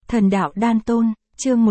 Thần đạo đan tôn, chương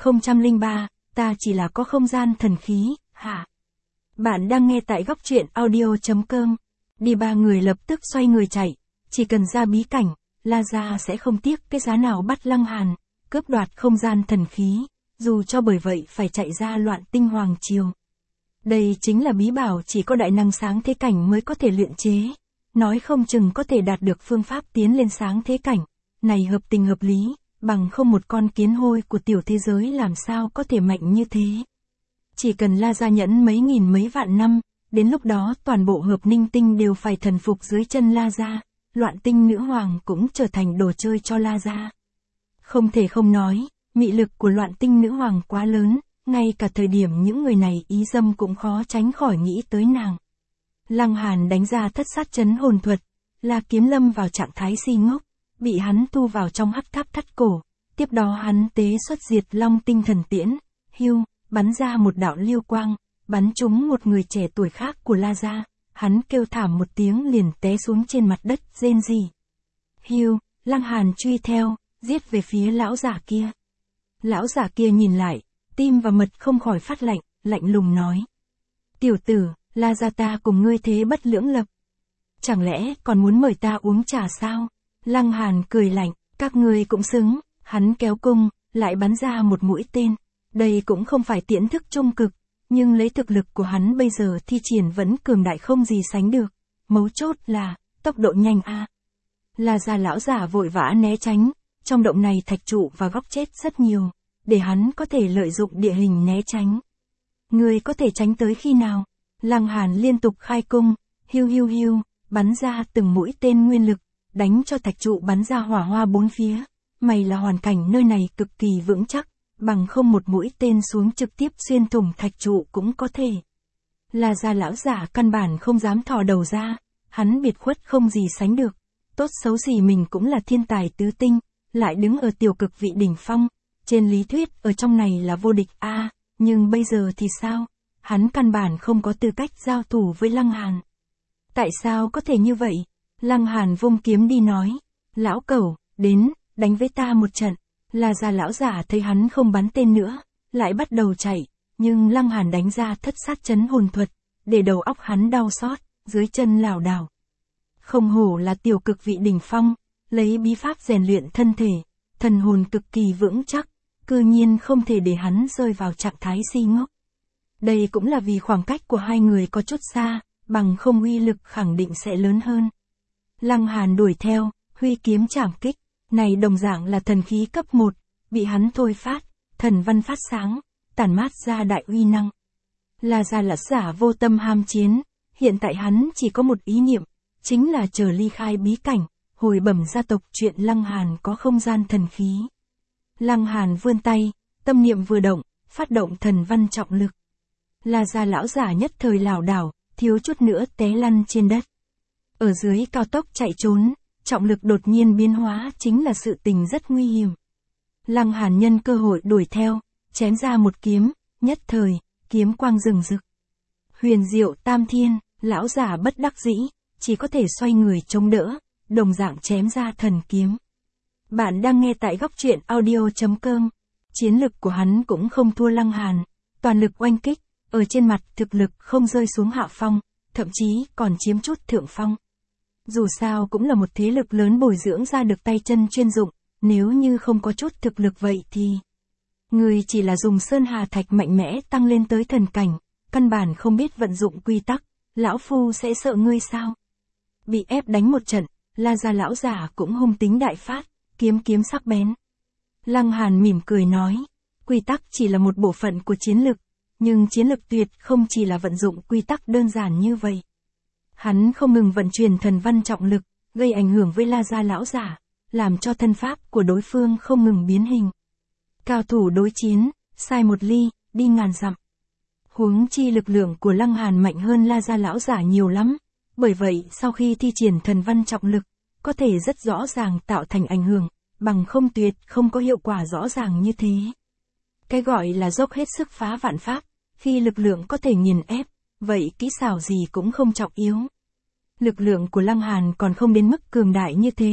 1003, ta chỉ là có không gian thần khí, hả? Bạn đang nghe tại góc truyện audio.com. Đi ba người lập tức xoay người chạy, chỉ cần ra bí cảnh, La Gia sẽ không tiếc cái giá nào bắt Lăng Hàn, cướp đoạt không gian thần khí, dù cho bởi vậy phải chạy ra Loạn Tinh Hoàng Triều. Đây chính là bí bảo chỉ có đại năng sáng thế cảnh mới có thể luyện chế, nói không chừng có thể đạt được phương pháp tiến lên sáng thế cảnh, này hợp tình hợp lý, bằng không một con kiến hôi của tiểu thế giới làm sao có thể mạnh như thế. Chỉ cần La Gia nhẫn mấy nghìn mấy vạn năm, đến lúc đó toàn bộ hợp ninh tinh đều phải thần phục dưới chân La Gia, Loạn Tinh Nữ Hoàng cũng trở thành đồ chơi cho La Gia. Không thể không nói, mị lực của Loạn Tinh Nữ Hoàng quá lớn, ngay cả thời điểm những người này ý dâm cũng khó tránh khỏi nghĩ tới nàng. Lăng Hàn đánh ra thất sát chấn hồn thuật, La Kiếm lâm vào trạng thái si ngốc, bị hắn thu vào trong hắc tháp thắt cổ, tiếp đó hắn tế xuất diệt long tinh thần tiễn, hưu, bắn ra một đạo liêu quang, bắn trúng một người trẻ tuổi khác của La Gia, hắn kêu thảm một tiếng liền té xuống trên mặt đất rên rỉ. Hưu, Lăng Hàn truy theo, giết về phía lão giả kia. Lão giả kia nhìn lại, tim và mật không khỏi phát lạnh, lạnh lùng nói. Tiểu tử, La Gia ta cùng ngươi thế bất lưỡng lập. Chẳng lẽ còn muốn mời ta uống trà sao? Lăng Hàn cười lạnh, các ngươi cũng xứng, hắn kéo cung, lại bắn ra một mũi tên. Đây cũng không phải tiễn thức trung cực, nhưng lấy thực lực của hắn bây giờ thi triển vẫn cường đại không gì sánh được. Mấu chốt là, tốc độ nhanh a. La Gia lão giả vội vã né tránh, trong động này thạch trụ và góc chết rất nhiều, để hắn có thể lợi dụng địa hình né tránh. Ngươi có thể tránh tới khi nào? Lăng Hàn liên tục khai cung, hiu hiu hiu, bắn ra từng mũi tên nguyên lực, đánh cho thạch trụ bắn ra hỏa hoa bốn phía. May là hoàn cảnh nơi này cực kỳ vững chắc, bằng không một mũi tên xuống trực tiếp xuyên thủng thạch trụ cũng có thể. La Gia lão giả căn bản không dám thò đầu ra, hắn biệt khuất không gì sánh được, tốt xấu gì mình cũng là thiên tài tứ tinh, lại đứng ở tiểu cực vị đỉnh phong, trên lý thuyết ở trong này là vô địch a, nhưng bây giờ thì sao? Hắn căn bản không có tư cách giao thủ với Lăng Hàn. Tại sao có thể như vậy? Lăng Hàn vung kiếm đi nói, lão cẩu, đến, đánh với ta một trận. La Gia lão giả thấy hắn không bắn tên nữa, lại bắt đầu chạy, nhưng Lăng Hàn đánh ra thất sát chấn hồn thuật, để đầu óc hắn đau xót, dưới chân lảo đảo. Không hổ là tiểu cực vị đỉnh phong, lấy bí pháp rèn luyện thân thể, thần hồn cực kỳ vững chắc, cư nhiên không thể để hắn rơi vào trạng thái si ngốc. Đây cũng là vì khoảng cách của hai người có chút xa, bằng không uy lực khẳng định sẽ lớn hơn. Lăng Hàn đuổi theo, huy kiếm trảm kích, này đồng dạng là thần khí cấp 1, bị hắn thôi phát, thần văn phát sáng, tản mát ra đại uy năng. La Gia lão giả vô tâm ham chiến, hiện tại hắn chỉ có một ý niệm, chính là chờ ly khai bí cảnh, hồi bẩm gia tộc chuyện Lăng Hàn có không gian thần khí. Lăng Hàn vươn tay, tâm niệm vừa động, phát động thần văn trọng lực. La Gia lão giả nhất thời lảo đảo, thiếu chút nữa té lăn trên đất. Ở dưới cao tốc chạy trốn, trọng lực đột nhiên biến hóa chính là sự tình rất nguy hiểm. Lăng Hàn nhân cơ hội đuổi theo, chém ra một kiếm, nhất thời, kiếm quang rừng rực. Huyền diệu tam thiên, lão giả bất đắc dĩ, chỉ có thể xoay người chống đỡ, đồng dạng chém ra thần kiếm. Bạn đang nghe tại góc truyện audio.com. Chiến lực của hắn cũng không thua Lăng Hàn, toàn lực oanh kích, ở trên mặt thực lực không rơi xuống hạ phong, thậm chí còn chiếm chút thượng phong. Dù sao cũng là một thế lực lớn bồi dưỡng ra được tay chân chuyên dụng, nếu như không có chút thực lực vậy thì... Người chỉ là dùng sơn hà thạch mạnh mẽ tăng lên tới thần cảnh, căn bản không biết vận dụng quy tắc, lão phu sẽ sợ ngươi sao? Bị ép đánh một trận, La Gia lão giả cũng hung tính đại phát, kiếm sắc bén. Lăng Hàn mỉm cười nói, quy tắc chỉ là một bộ phận của chiến lực, nhưng chiến lực tuyệt không chỉ là vận dụng quy tắc đơn giản như vậy. Hắn không ngừng vận chuyển thần văn trọng lực, gây ảnh hưởng với La Gia lão giả, làm cho thân pháp của đối phương không ngừng biến hình. Cao thủ đối chiến, sai một ly, đi ngàn dặm. Huống chi lực lượng của Lăng Hàn mạnh hơn La Gia lão giả nhiều lắm, bởi vậy sau khi thi triển thần văn trọng lực, có thể rất rõ ràng tạo thành ảnh hưởng, bằng không tuyệt không có hiệu quả rõ ràng như thế. Cái gọi là dốc hết sức phá vạn pháp, khi lực lượng có thể nghiền ép, vậy kỹ xảo gì cũng không trọng yếu. Lực lượng của Lăng Hàn còn không đến mức cường đại như thế,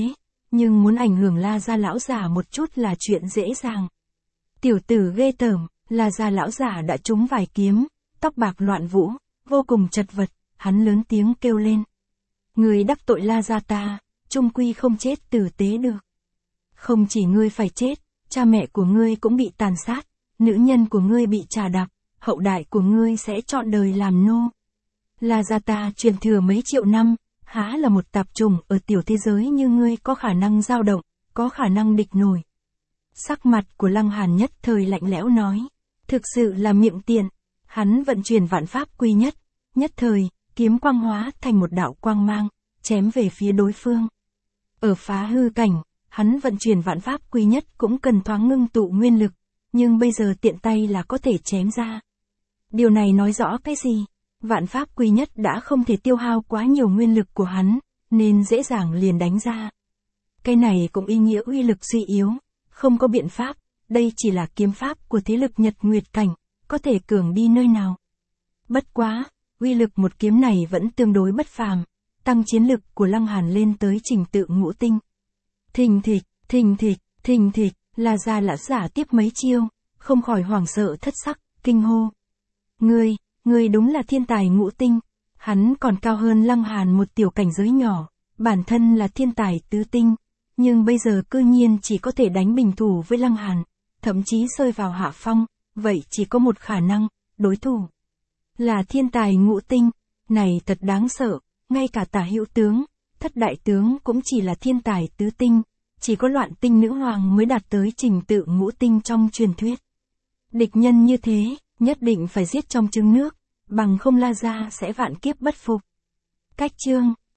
nhưng muốn ảnh hưởng La Gia lão giả một chút là chuyện dễ dàng. Tiểu tử ghê tởm, La Gia lão giả đã trúng vài kiếm, tóc bạc loạn vũ, vô cùng chật vật, hắn lớn tiếng kêu lên. Người đắc tội La Gia ta, chung quy không chết tử tế được. Không chỉ ngươi phải chết, cha mẹ của ngươi cũng bị tàn sát, nữ nhân của ngươi bị trà đạp, hậu đại của ngươi sẽ trọn đời làm nô. La Gia ta truyền thừa mấy triệu năm, há là một tạp chủng ở tiểu thế giới như ngươi có khả năng dao động, có khả năng địch nổi. Sắc mặt của Lăng Hàn nhất thời lạnh lẽo nói, thực sự là miệng tiện, hắn vận chuyển vạn pháp quy nhất, nhất thời, kiếm quang hóa thành một đạo quang mang, chém về phía đối phương. Ở phá hư cảnh, hắn vận chuyển vạn pháp quy nhất cũng cần thoáng ngưng tụ nguyên lực, nhưng bây giờ tiện tay là có thể chém ra. Điều này nói rõ cái gì? Vạn pháp quy nhất đã không thể tiêu hao quá nhiều nguyên lực của hắn, nên dễ dàng liền đánh ra. Cái này cũng ý nghĩa uy lực suy yếu, không có biện pháp, đây chỉ là kiếm pháp của thế lực Nhật Nguyệt cảnh, có thể cường đi nơi nào. Bất quá, uy lực một kiếm này vẫn tương đối bất phàm, tăng chiến lực của Lăng Hàn lên tới trình tự ngũ tinh. Thình thịch, thình thịch, thình thịch, La Gia lão giả tiếp mấy chiêu, không khỏi hoảng sợ thất sắc, kinh hô. Ngươi đúng là thiên tài ngũ tinh, hắn còn cao hơn Lăng Hàn một tiểu cảnh giới nhỏ, bản thân là thiên tài tứ tinh, nhưng bây giờ cư nhiên chỉ có thể đánh bình thủ với Lăng Hàn, thậm chí rơi vào hạ phong, vậy chỉ có một khả năng, đối thủ là thiên tài ngũ tinh, này thật đáng sợ, ngay cả Tả Hữu tướng, Thất đại tướng cũng chỉ là thiên tài tứ tinh, chỉ có Loạn tinh nữ hoàng mới đạt tới trình tự ngũ tinh trong truyền thuyết. Địch nhân như thế, nhất định phải giết trong trứng nước, bằng không La Gia sẽ vạn kiếp bất phục. Cách chương